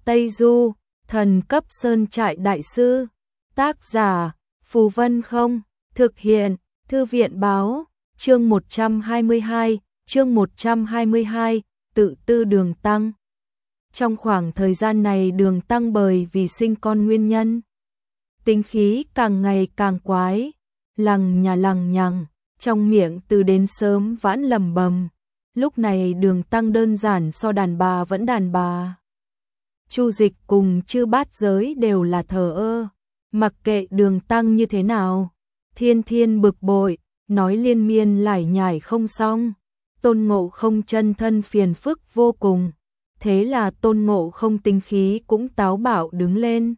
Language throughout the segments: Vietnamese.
Tây Du, thần cấp sơn trại đại sư. Tác giả, Phù Vân Không. Thực hiện, Thư viện báo. Chương 122, tự tư Đường Tăng. Trong khoảng thời gian này Đường Tăng bởi vì sinh con nguyên nhân, tính khí càng ngày càng quái, lằng nhằng, trong miệng từ đến sớm vãn lầm bầm. Lúc này Đường Tăng đơn giản so đàn bà vẫn đàn bà. Chu Dịch cùng Chư Bát Giới đều là thờ ơ, mặc kệ Đường Tăng như thế nào. Thiên bực bội, nói liên miên lải nhải không xong. Tôn Ngộ Không chân thân phiền phức vô cùng. Thế là Tôn Ngộ Không tính khí cũng táo bạo đứng lên.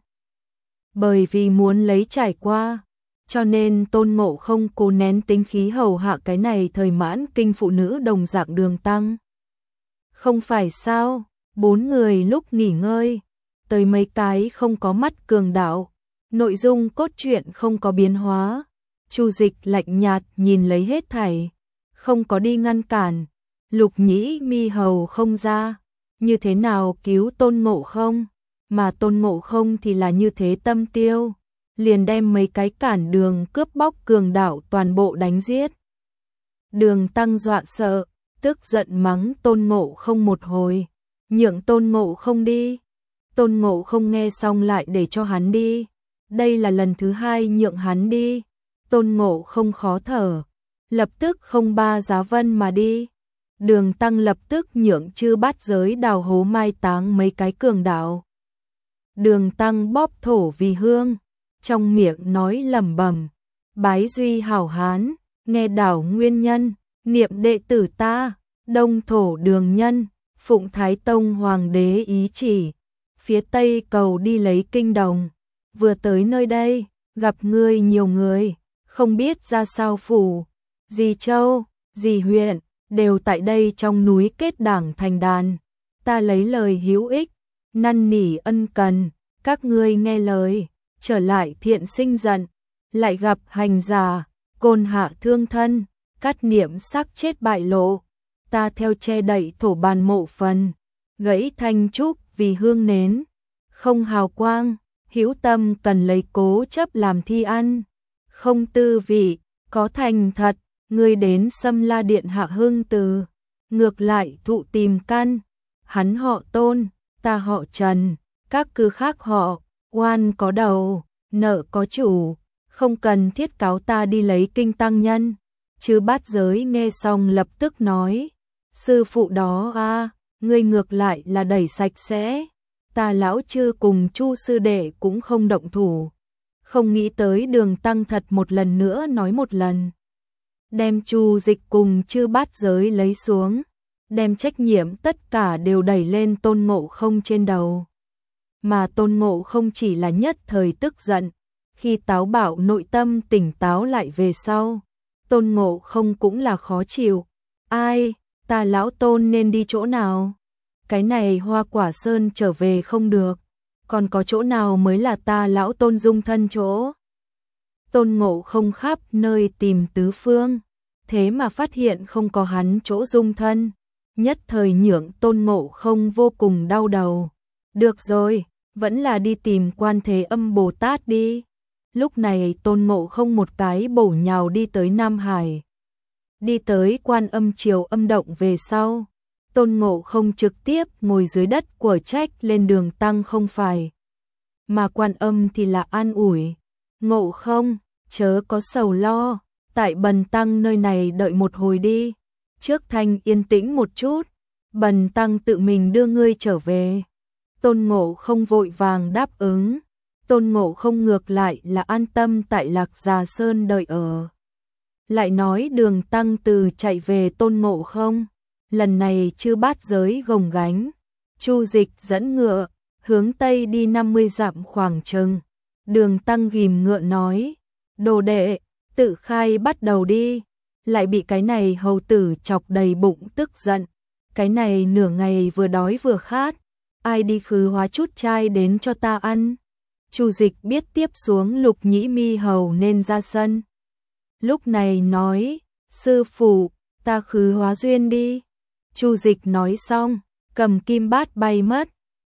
Bởi vì muốn lấy trải qua, cho nên Tôn Ngộ Không cố nén tính khí hầu hạ cái này thời mãn kinh phụ nữ đồng dạng Đường Tăng. Không phải sao, 4 người lúc nghỉ ngơi, tới mấy cái không có mắt cường đạo, nội dung cốt truyện không có biến hóa. Chu Dịch lạnh nhạt nhìn lấy hết thảy, không có đi ngăn cản. Lục Nhĩ Mi hầu không ra, như thế nào cứu Tôn Ngộ Không, mà Tôn Ngộ Không thì là như thế tâm tiêu, liền đem mấy cái cản đường cướp bóc cường đạo toàn bộ đánh giết. Đường Tăng dọa sợ, tức giận mắng Tôn Ngộ Không một hồi, nhượng Tôn Ngộ Không đi. Tôn Ngộ Không nghe xong lại để cho hắn đi, đây là lần thứ 2 nhượng hắn đi. Tôn Ngộ Không khó thở, lập tức không ba giá vân mà đi. Đường Tăng lập tức nhượng Chư Bát Giới đào hố mai táng mấy cái cường đạo. Đường Tăng bóp thổ vì hương, trong miệng nói lẩm bẩm: bái duy hảo hán, nghe đảo nguyên nhân, niệm đệ tử ta, đông thổ đường nhân, phụng Thái Tông Hoàng đế ý chỉ, phía Tây cầu đi lấy kinh đồng. Vừa tới nơi đây, gặp ngươi nhiều người, không biết ra sao phủ, gì châu, gì huyện, đều tại đây trong núi kết đảng thành đàn. Ta lấy lời hữu ích, năn nỉ ân cần, các ngươi nghe lời, trở lại thiện sinh giận, lại gặp hành giả, côn hạ thương thân, cắt niệm sắc chết bại lộ. Ta theo che đậy thổ bàn mộ phần, gãy thanh trúc vì hương nến, không hào quang, hữu tâm cần lấy cố chấp làm thi ăn. Không tư vị, có thành thật, ngươi đến Xâm La Điện hạ hưng từ, ngược lại thụ tìm căn, hắn họ Tôn, ta họ Trần, các cư khác họ, oan có đầu, nợ có chủ, không cần thiết cáo ta đi lấy kinh tăng nhân. Chư Bát Giới nghe xong lập tức nói, sư phụ đó a, ngươi ngược lại là đẩy sạch sẽ, ta lão Chư cùng Chu sư đệ cũng không động thủ. Không nghĩ tới Đường Tăng thật một lần nữa nói một lần, đem Chu Dịch cùng Chư Bát Giới lấy xuống, đem trách nhiệm tất cả đều đẩy lên Tôn Ngộ Không trên đầu. Mà Tôn Ngộ Không chỉ là nhất thời tức giận, khi táo bạo nội tâm tỉnh táo lại về sau, Tôn Ngộ Không cũng là khó chịu. Ai, ta lão Tôn nên đi chỗ nào? Cái này Hoa Quả Sơn trở về không được, còn có chỗ nào mới là ta lão Tôn dung thân chỗ? Tôn Ngộ Không khắp nơi tìm tứ phương, thế mà phát hiện không có hắn chỗ dung thân, nhất thời nhượng Tôn Ngộ Không vô cùng đau đầu. Được rồi, vẫn là đi tìm Quan Thế Âm Bồ Tát đi. Lúc này Tôn Ngộ Không một cái bổ nhào đi tới Nam Hải, đi tới Quan Âm Triều Âm Động về sau. Tôn Ngộ Không trực tiếp ngồi dưới đất của trách lên Đường Tăng không phải, mà Quan Âm thì là an ủi, Ngộ Không, chớ có sầu lo, tại Bần Tăng nơi này đợi một hồi đi, trước thanh yên tĩnh một chút, Bần Tăng tự mình đưa ngươi trở về. Tôn Ngộ Không vội vàng đáp ứng. Tôn Ngộ Không ngược lại là an tâm tại Lạc Già Sơn đợi ở. Lại nói Đường Tăng từ chạy về Tôn Ngộ Không, lần này Chư Bát Giới gồng gánh, Chu Dịch dẫn ngựa, hướng Tây đi 50 dặm khoảng chừng. Đường Tăng ghim ngựa nói, đồ đệ, tự khai bắt đầu đi, lại bị cái này hầu tử chọc đầy bụng tức giận. Cái này nửa ngày vừa đói vừa khát, ai đi khứ hóa chút chai đến cho ta ăn. Chu Dịch biết tiếp xuống Lục Nhĩ Mi hầu nên ra sân. Lúc này nói, sư phụ, ta khứ hóa duyên đi. Chu Dịch nói xong, cầm kim bát bay mất.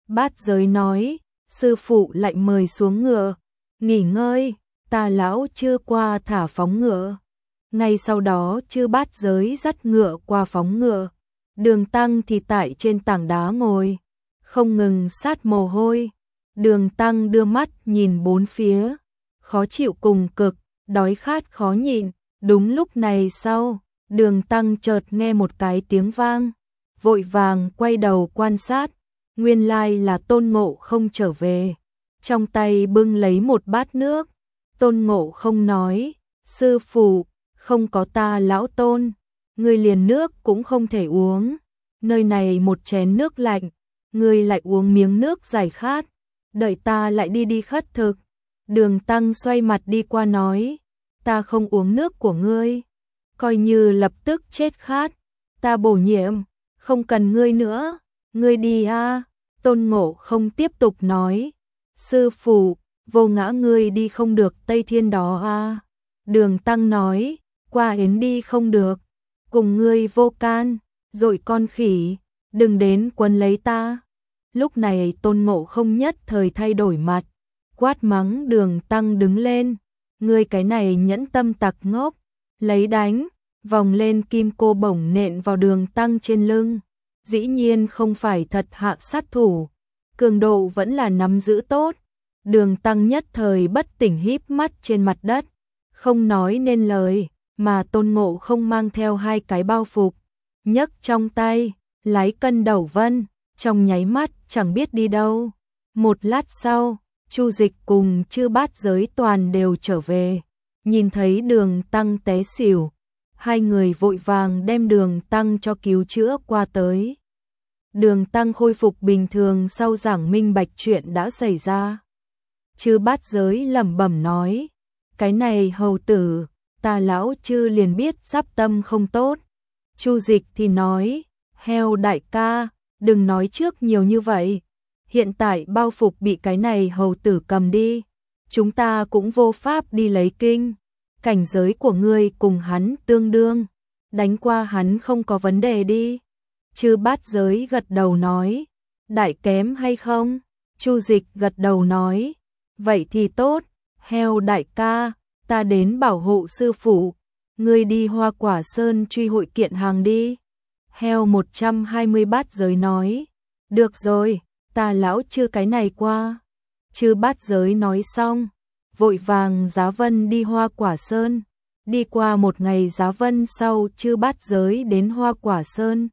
Bát Giới nói, sư phụ lại mời xuống ngựa, nghỉ ngơi, ta lão chưa qua thả phóng ngựa. Ngay sau đó Chư Bát Giới dắt ngựa qua phóng ngựa, Đường Tăng thì tại trên tảng đá ngồi, không ngừng sát mồ hôi. Đường Tăng đưa mắt nhìn bốn phía, khó chịu cùng cực, đói khát khó nhịn. Đúng lúc này sau, Đường Tăng chợt nghe một cái tiếng vang, vội vàng quay đầu quan sát, nguyên lai là Tôn Ngộ Không trở về, trong tay bưng lấy một bát nước. Tôn Ngộ Không nói, sư phụ, không có ta lão Tôn, ngươi liền nước cũng không thể uống, nơi này một chén nước lạnh, ngươi lại uống miếng nước giải khát, đợi ta lại đi khất thực. Đường Tăng xoay mặt đi qua nói, ta không uống nước của ngươi, coi như lập tức chết khát, ta bổ nhiệm, không cần ngươi nữa, ngươi đi a. Tôn Ngộ Không tiếp tục nói, sư phụ, Vô Ngã ngươi đi không được Tây Thiên đó a. Đường Tăng nói, qua Yến đi không được, cùng ngươi vô can, dội con khỉ, đừng đến quấn lấy ta. Lúc này Tôn Ngộ Không nhất thời thay đổi mặt, quát mắng Đường Tăng đứng lên, ngươi cái này nhẫn tâm tặc ngốc, lấy đánh, vòng lên kim cô bổng nện vào Đường Tăng trên lưng. Dĩ nhiên không phải thật hạ sát thủ, cường độ vẫn là nắm giữ tốt. Đường Tăng nhất thời bất tỉnh híp mắt trên mặt đất, không nói nên lời, mà Tôn Ngộ Không mang theo hai cái bao phục, nhấc trong tay, lái cân đầu vân, trong nháy mắt chẳng biết đi đâu. Một lát sau, Chu Dịch cùng Chư Bát Giới toàn đều trở về, nhìn thấy Đường Tăng té xỉu, hai người vội vàng đem Đường Tăng cho cứu chữa qua tới. Đường Tăng khôi phục bình thường sau giảng minh bạch chuyện đã xảy ra. Chư Bát Giới lẩm bẩm nói, cái này hầu tử, ta lão chư liền biết sắp tâm không tốt. Chu Dịch thì nói, heo đại ca, đừng nói trước nhiều như vậy, hiện tại bao phục bị cái này hầu tử cầm đi, chúng ta cũng vô pháp đi lấy kinh, cảnh giới của ngươi cùng hắn tương đương, đánh qua hắn không có vấn đề đi. Chư Bát Giới gật đầu nói, đại kém hay không? Chu Dịch gật đầu nói, vậy thì tốt, heo đại ca, ta đến bảo hộ sư phụ, ngươi đi Hoa Quả Sơn truy hội kiện hàng đi. Heo 120 Bát Giới nói, được rồi, ta lão chưa cái này qua. Chư Bát Giới nói xong, vội vàng giá vân đi Hoa Quả Sơn. Đi qua một ngày giá vân sau, Chư Bát Giới đến Hoa Quả Sơn.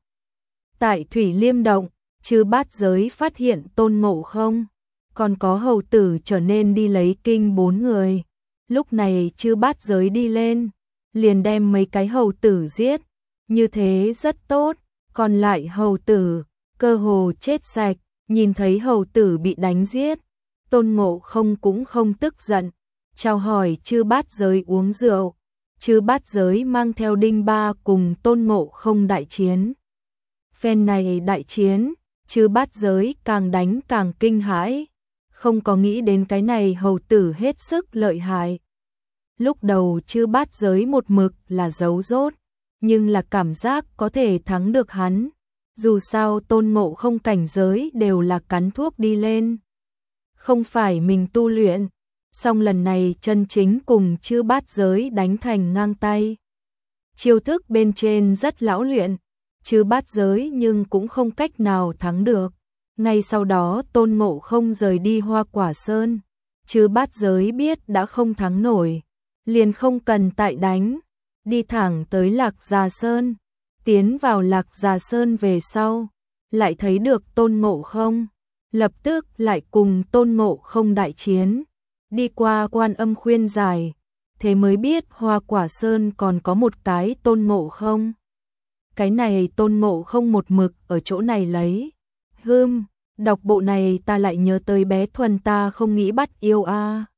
Tại Thủy Liêm Động, Chư Bát Giới phát hiện Tôn Ngộ Không, còn có hầu tử trở nên đi lấy kinh 4 người. Lúc này Chư Bát Giới đi lên, liền đem mấy cái hầu tử giết, như thế rất tốt, còn lại hầu tử, cơ hồ chết sạch. Nhìn thấy hầu tử bị đánh giết, Tôn Ngộ Không cũng không tức giận, chào hỏi Chư Bát Giới uống rượu. Chư Bát Giới mang theo Đinh Ba cùng Tôn Ngộ Không đại chiến. Phen này đại chiến, Chư Bát Giới càng đánh càng kinh hãi, không có nghĩ đến cái này hầu tử hết sức lợi hại. Lúc đầu Chư Bát Giới một mực là giấu rốt, nhưng là cảm giác có thể thắng được hắn. Dù sao Tôn Ngộ Không cảnh giới đều là cắn thuốc đi lên, không phải mình tu luyện. Song lần này chân chính cùng Chư Bát Giới đánh thành ngang tay. Chiêu thức bên trên rất lão luyện, Chư Bát Giới nhưng cũng không cách nào thắng được. Ngay sau đó Tôn Ngộ Không rời đi Hoa Quả Sơn, Chư Bát Giới biết đã không thắng nổi, liền không cần tại đánh, đi thẳng tới Lạc Già Sơn. Tiến vào Lạc Già Sơn về sau, lại thấy được Tôn Ngộ Không, lập tức lại cùng Tôn Ngộ Không đại chiến. Đi qua Quan Âm khuyên giải, thế mới biết Hoa Quả Sơn còn có một cái Tôn Ngộ Không. Cái này Tôn Ngộ Không một mực ở chỗ này lấy. Đọc bộ này ta lại nhớ tới bé Thuần ta không nghĩ bắt yêu a.